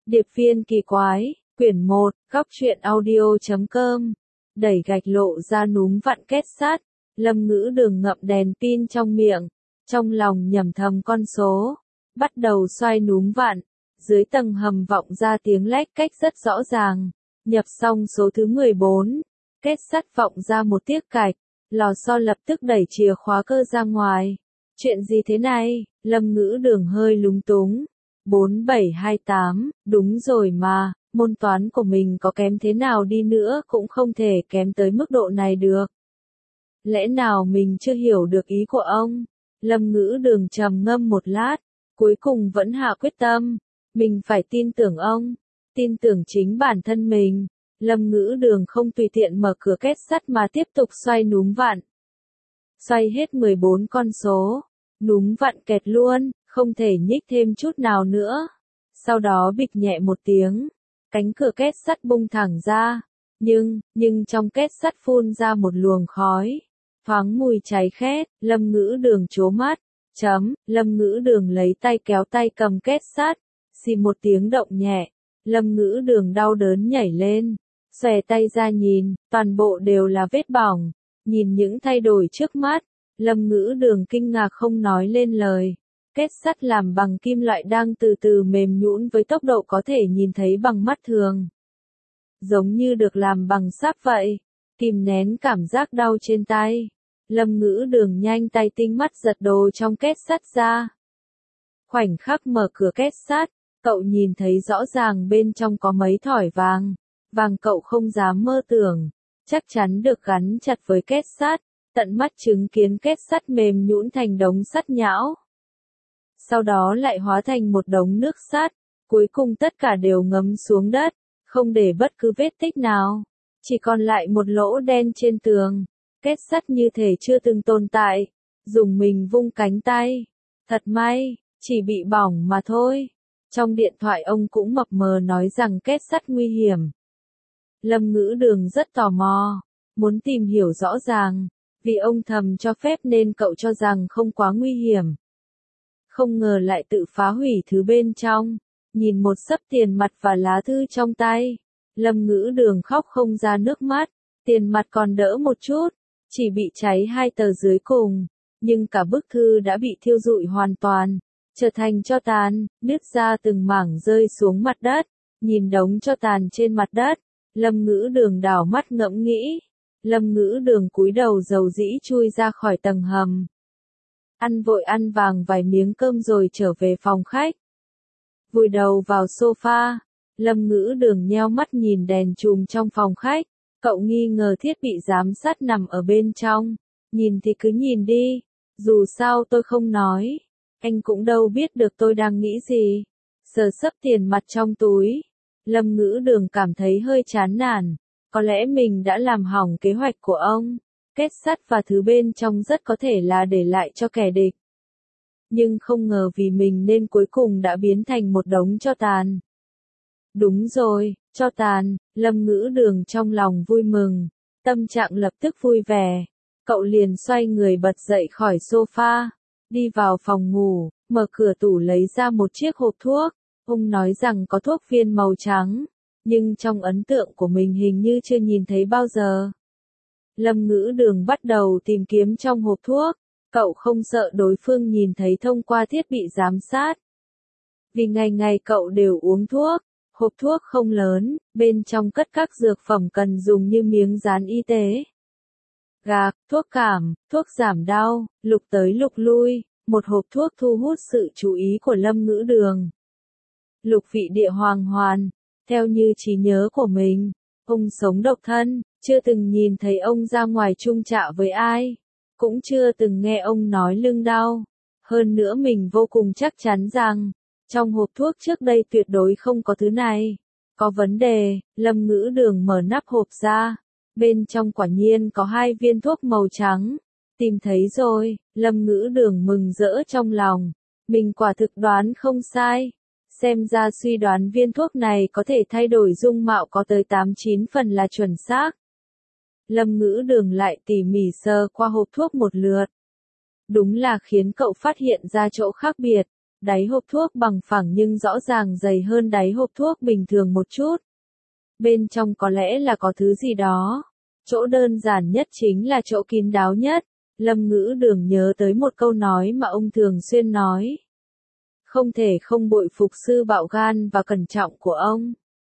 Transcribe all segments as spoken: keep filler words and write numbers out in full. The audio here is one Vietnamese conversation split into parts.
Điệp viên kỳ quái, quyển một, góc truyện audio.com. Đẩy gạch lộ ra núm vặn kết sắt, Lâm Ngữ Đường ngậm đèn pin trong miệng, trong lòng nhẩm thầm con số, bắt đầu xoay núm vặn, dưới tầng hầm vọng ra tiếng lách cách rất rõ ràng, nhập xong số thứ mười bốn, kết sắt vọng ra một tiếc cạch, lò xo lập tức đẩy chìa khóa cơ ra ngoài. Chuyện gì thế này? Lâm Ngữ Đường hơi lúng túng. bốn bảy hai tám, đúng rồi mà, môn toán của mình có kém thế nào đi nữa cũng không thể kém tới mức độ này được. Lẽ nào mình chưa hiểu được ý của ông? Lâm Ngữ Đường trầm ngâm một lát, cuối cùng vẫn hạ quyết tâm. Mình phải tin tưởng ông, tin tưởng chính bản thân mình. Lâm Ngữ Đường không tùy tiện mở cửa kết sắt mà tiếp tục xoay núm vặn. Xoay hết mười bốn con số, núm vặn kẹt luôn, không thể nhích thêm chút nào nữa. Sau đó bịch nhẹ một tiếng, cánh cửa kết sắt bung thẳng ra, nhưng, nhưng trong kết sắt phun ra một luồng khói, thoáng mùi cháy khét. Lâm Ngữ Đường trố mắt, chấm, Lâm Ngữ Đường lấy tay kéo tay cầm kết sắt, xì một tiếng động nhẹ, Lâm Ngữ Đường đau đớn nhảy lên, xòe tay ra nhìn, toàn bộ đều là vết bỏng, nhìn những thay đổi trước mắt, Lâm Ngữ Đường kinh ngạc không nói lên lời. Kết sắt làm bằng kim loại đang từ từ mềm nhũn với tốc độ có thể nhìn thấy bằng mắt thường. Giống như được làm bằng sáp vậy, kìm nén cảm giác đau trên tay. Lâm Ngữ Đường nhanh tay tinh mắt giật đồ trong kết sắt ra. Khoảnh khắc mở cửa kết sắt, cậu nhìn thấy rõ ràng bên trong có mấy thỏi vàng. Vàng cậu không dám mơ tưởng, chắc chắn được gắn chặt với kết sắt, tận mắt chứng kiến kết sắt mềm nhũn thành đống sắt nhão. Sau đó lại hóa thành một đống nước sắt, cuối cùng tất cả đều ngấm xuống đất, không để bất cứ vết tích nào, chỉ còn lại một lỗ đen trên tường. Kết sắt như thể chưa từng tồn tại, dùng mình vung cánh tay. Thật may, chỉ bị bỏng mà thôi. Trong điện thoại ông cũng mập mờ nói rằng kết sắt nguy hiểm. Lâm Ngữ Đường rất tò mò, muốn tìm hiểu rõ ràng, vì ông thầm cho phép nên cậu cho rằng không quá nguy hiểm. Không ngờ lại tự phá hủy thứ bên trong, nhìn một xấp tiền mặt và lá thư trong tay. Lâm Ngữ Đường khóc không ra nước mắt, tiền mặt còn đỡ một chút, chỉ bị cháy hai tờ dưới cùng, nhưng cả bức thư đã bị thiêu rụi hoàn toàn, trở thành tro tàn, nứt ra từng mảng rơi xuống mặt đất. Nhìn đống tro tàn trên mặt đất, Lâm Ngữ Đường đảo mắt ngẫm nghĩ. Lâm Ngữ Đường cúi đầu dầu dĩ chui ra khỏi tầng hầm. Ăn vội ăn vàng vài miếng cơm rồi trở về phòng khách. Vùi đầu vào sofa, Lâm Ngữ Đường nheo mắt nhìn đèn chùm trong phòng khách. Cậu nghi ngờ thiết bị giám sát nằm ở bên trong. Nhìn thì cứ nhìn đi, dù sao tôi không nói, anh cũng đâu biết được tôi đang nghĩ gì. Sờ xấp tiền mặt trong túi, Lâm Ngữ Đường cảm thấy hơi chán nản. Có lẽ mình đã làm hỏng kế hoạch của ông. Kết sắt và thứ bên trong rất có thể là để lại cho kẻ địch. Nhưng không ngờ vì mình nên cuối cùng đã biến thành một đống tro tàn. Đúng rồi, tro tàn, Lâm Ngữ Đường trong lòng vui mừng, tâm trạng lập tức vui vẻ. Cậu liền xoay người bật dậy khỏi sofa, đi vào phòng ngủ, mở cửa tủ lấy ra một chiếc hộp thuốc. Ông nói rằng có thuốc viên màu trắng, nhưng trong ấn tượng của mình hình như chưa nhìn thấy bao giờ. Lâm Ngữ Đường bắt đầu tìm kiếm trong hộp thuốc, cậu không sợ đối phương nhìn thấy thông qua thiết bị giám sát. Vì ngày ngày cậu đều uống thuốc, hộp thuốc không lớn, bên trong cất các dược phẩm cần dùng như miếng dán y tế. Gạc, thuốc cảm, thuốc giảm đau, lục tới lục lui, một hộp thuốc thu hút sự chú ý của Lâm Ngữ Đường. Lục vị địa hoàng hoàn, theo như trí nhớ của mình, ông sống độc thân, chưa từng nhìn thấy ông ra ngoài chung chạ với ai, cũng chưa từng nghe ông nói lưng đau. Hơn nữa mình vô cùng chắc chắn rằng, trong hộp thuốc trước đây tuyệt đối không có thứ này. Có vấn đề. Lâm Ngữ Đường mở nắp hộp ra, bên trong quả nhiên có hai viên thuốc màu trắng. Tìm thấy rồi, Lâm Ngữ Đường mừng rỡ trong lòng, mình quả thực đoán không sai. Xem ra suy đoán viên thuốc này có thể thay đổi dung mạo có tới tám chín phần là chuẩn xác. Lâm Ngữ Đường lại tỉ mỉ sờ qua hộp thuốc một lượt. Đúng là khiến cậu phát hiện ra chỗ khác biệt. Đáy hộp thuốc bằng phẳng nhưng rõ ràng dày hơn đáy hộp thuốc bình thường một chút. Bên trong có lẽ là có thứ gì đó. Chỗ đơn giản nhất chính là chỗ kín đáo nhất. Lâm Ngữ Đường nhớ tới một câu nói mà ông thường xuyên nói. Không thể không bội phục sư bạo gan và cẩn trọng của ông.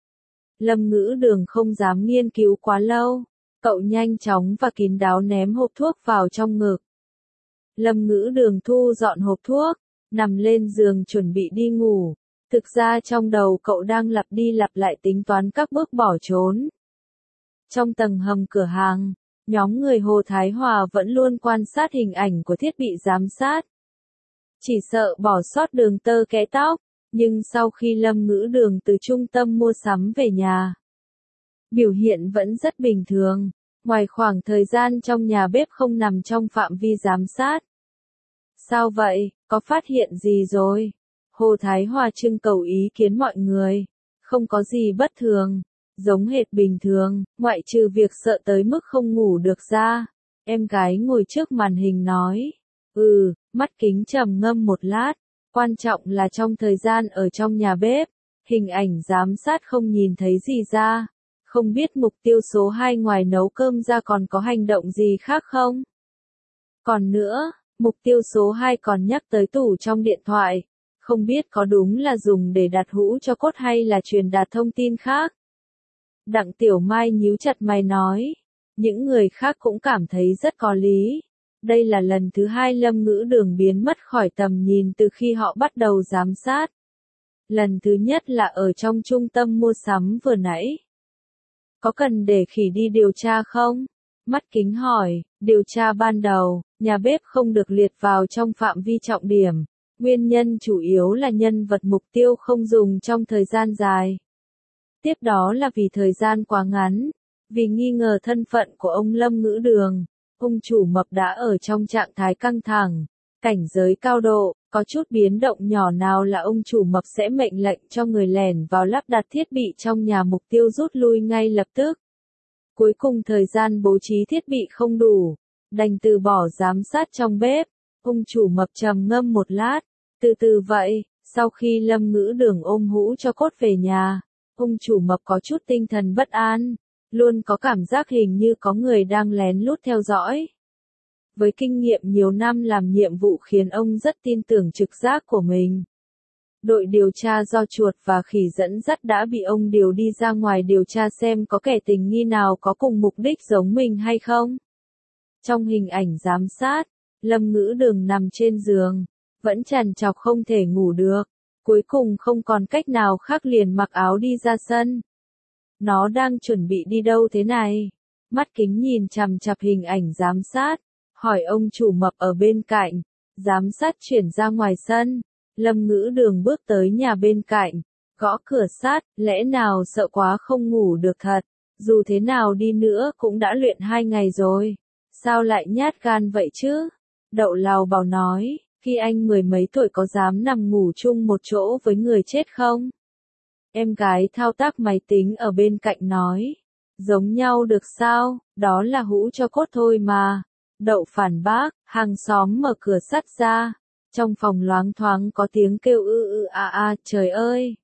Lâm Ngữ Đường không dám nghiên cứu quá lâu. Cậu nhanh chóng và kín đáo ném hộp thuốc vào trong ngực. Lâm Ngữ Đường thu dọn hộp thuốc, nằm lên giường chuẩn bị đi ngủ. Thực ra trong đầu cậu đang lặp đi lặp lại tính toán các bước bỏ trốn. Trong tầng hầm cửa hàng, nhóm người Hồ Thái Hòa vẫn luôn quan sát hình ảnh của thiết bị giám sát. Chỉ sợ bỏ sót đường tơ kẽ tóc, nhưng sau khi Lâm Ngữ Đường từ trung tâm mua sắm về nhà, biểu hiện vẫn rất bình thường, ngoài khoảng thời gian trong nhà bếp không nằm trong phạm vi giám sát. Sao vậy, có phát hiện gì rồi? Hồ Thái Hòa trưng cầu ý kiến mọi người. Không có gì bất thường, giống hệt bình thường, ngoại trừ việc sợ tới mức không ngủ được ra. Em gái ngồi trước màn hình nói. Ừ, mắt kính trầm ngâm một lát. Quan trọng là trong thời gian ở trong nhà bếp, hình ảnh giám sát không nhìn thấy gì ra. Không biết mục tiêu số hai ngoài nấu cơm ra còn có hành động gì khác không? Còn nữa, mục tiêu số hai còn nhắc tới tủ trong điện thoại. Không biết có đúng là dùng để đặt hũ cho cốt hay là truyền đạt thông tin khác? Đặng Tiểu Mai nhíu chặt mày nói. Những người khác cũng cảm thấy rất có lý. Đây là lần thứ hai Lâm Ngữ Đường biến mất khỏi tầm nhìn từ khi họ bắt đầu giám sát. Lần thứ nhất là ở trong trung tâm mua sắm vừa nãy. Có cần để khỉ đi điều tra không? Mắt kính hỏi, điều tra ban đầu, nhà bếp không được liệt vào trong phạm vi trọng điểm. Nguyên nhân chủ yếu là nhân vật mục tiêu không dùng trong thời gian dài. Tiếp đó là vì thời gian quá ngắn. Vì nghi ngờ thân phận của ông Lâm Ngữ Đường, ông chủ mập đã ở trong trạng thái căng thẳng, cảnh giới cao độ, có chút biến động nhỏ nào là ông chủ mập sẽ mệnh lệnh cho người lẻn vào lắp đặt thiết bị trong nhà mục tiêu rút lui ngay lập tức. Cuối cùng thời gian bố trí thiết bị không đủ, đành từ bỏ giám sát trong bếp. Ông chủ mập trầm ngâm một lát, từ từ vậy, sau khi Lâm Ngữ Đường ôm hũ cho cốt về nhà, ông chủ mập có chút tinh thần bất an, luôn có cảm giác hình như có người đang lén lút theo dõi. Với kinh nghiệm nhiều năm làm nhiệm vụ khiến ông rất tin tưởng trực giác của mình. Đội điều tra do chuột và khỉ dẫn dắt đã bị ông điều đi ra ngoài điều tra xem có kẻ tình nghi nào có cùng mục đích giống mình hay không. Trong hình ảnh giám sát, Lâm Ngữ Đường nằm trên giường, vẫn trằn trọc không thể ngủ được, cuối cùng không còn cách nào khác liền mặc áo đi ra sân. Nó đang chuẩn bị đi đâu thế này? Mắt kính nhìn chằm chằm hình ảnh giám sát, hỏi ông chủ mập ở bên cạnh. Giám sát chuyển ra ngoài sân, Lâm Ngữ Đường bước tới nhà bên cạnh, gõ cửa sát, lẽ nào sợ quá không ngủ được thật, dù thế nào đi nữa cũng đã luyện hai ngày rồi, sao lại nhát gan vậy chứ? Đậu Lào Bảo nói, khi anh mười mấy tuổi có dám nằm ngủ chung một chỗ với người chết không? Em gái thao tác máy tính ở bên cạnh nói, giống nhau được sao, đó là hũ cho cốt thôi mà. Đậu phản bác, hàng xóm mở cửa sắt ra, trong phòng loáng thoáng có tiếng kêu ư ư a a, trời ơi.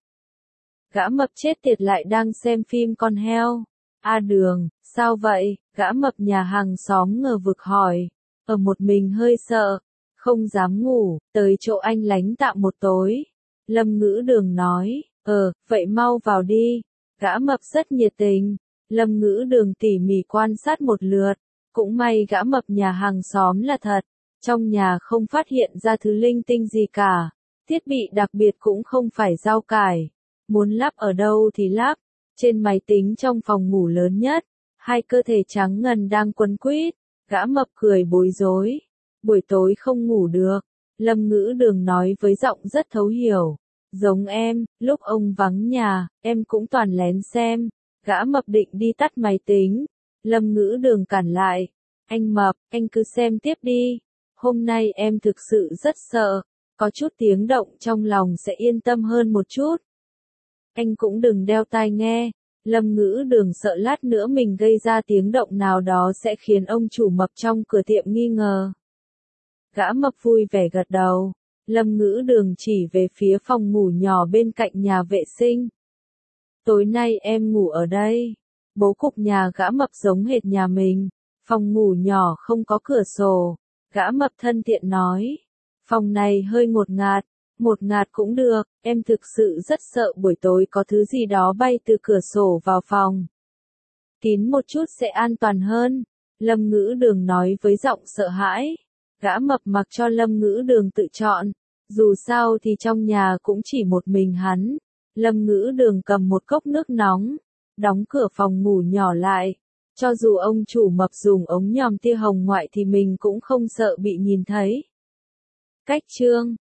Gã mập chết tiệt lại đang xem phim con heo. A Đường, sao vậy? Gã mập nhà hàng xóm ngờ vực hỏi, ở một mình hơi sợ, không dám ngủ, tới chỗ anh lánh tạm một tối. Lâm Ngữ Đường nói, ờ, vậy mau vào đi. Gã mập rất nhiệt tình. Lâm Ngữ Đường tỉ mỉ quan sát một lượt, cũng may gã mập nhà hàng xóm là thật. Trong nhà không phát hiện ra thứ linh tinh gì cả, thiết bị đặc biệt cũng không phải rau cải. Muốn lắp ở đâu thì lắp, trên máy tính trong phòng ngủ lớn nhất, hai cơ thể trắng ngần đang quấn quýt. Gã mập cười bối rối, buổi tối không ngủ được. Lâm Ngữ Đường nói với giọng rất thấu hiểu, giống em, lúc ông vắng nhà, em cũng toàn lén xem. Gã mập định đi tắt máy tính, Lâm Ngữ Đường cản lại, anh mập, anh cứ xem tiếp đi, hôm nay em thực sự rất sợ, có chút tiếng động trong lòng sẽ yên tâm hơn một chút. Anh cũng đừng đeo tai nghe. Lâm Ngữ Đường sợ lát nữa mình gây ra tiếng động nào đó sẽ khiến ông chủ mập trong cửa tiệm nghi ngờ. Gã mập vui vẻ gật đầu. Lâm Ngữ Đường chỉ về phía phòng ngủ nhỏ bên cạnh nhà vệ sinh. Tối nay em ngủ ở đây. Bố cục nhà gã mập giống hệt nhà mình. Phòng ngủ nhỏ không có cửa sổ. Gã mập thân thiện nói. Phòng này hơi ngột ngạt. Một ngạt cũng được, em thực sự rất sợ buổi tối có thứ gì đó bay từ cửa sổ vào phòng. Kín một chút sẽ an toàn hơn. Lâm Ngữ Đường nói với giọng sợ hãi. Gã mập mặc cho Lâm Ngữ Đường tự chọn. Dù sao thì trong nhà cũng chỉ một mình hắn. Lâm Ngữ Đường cầm một cốc nước nóng. Đóng cửa phòng ngủ nhỏ lại. Cho dù ông chủ mập dùng ống nhòm tia hồng ngoại thì mình cũng không sợ bị nhìn thấy. Cách chương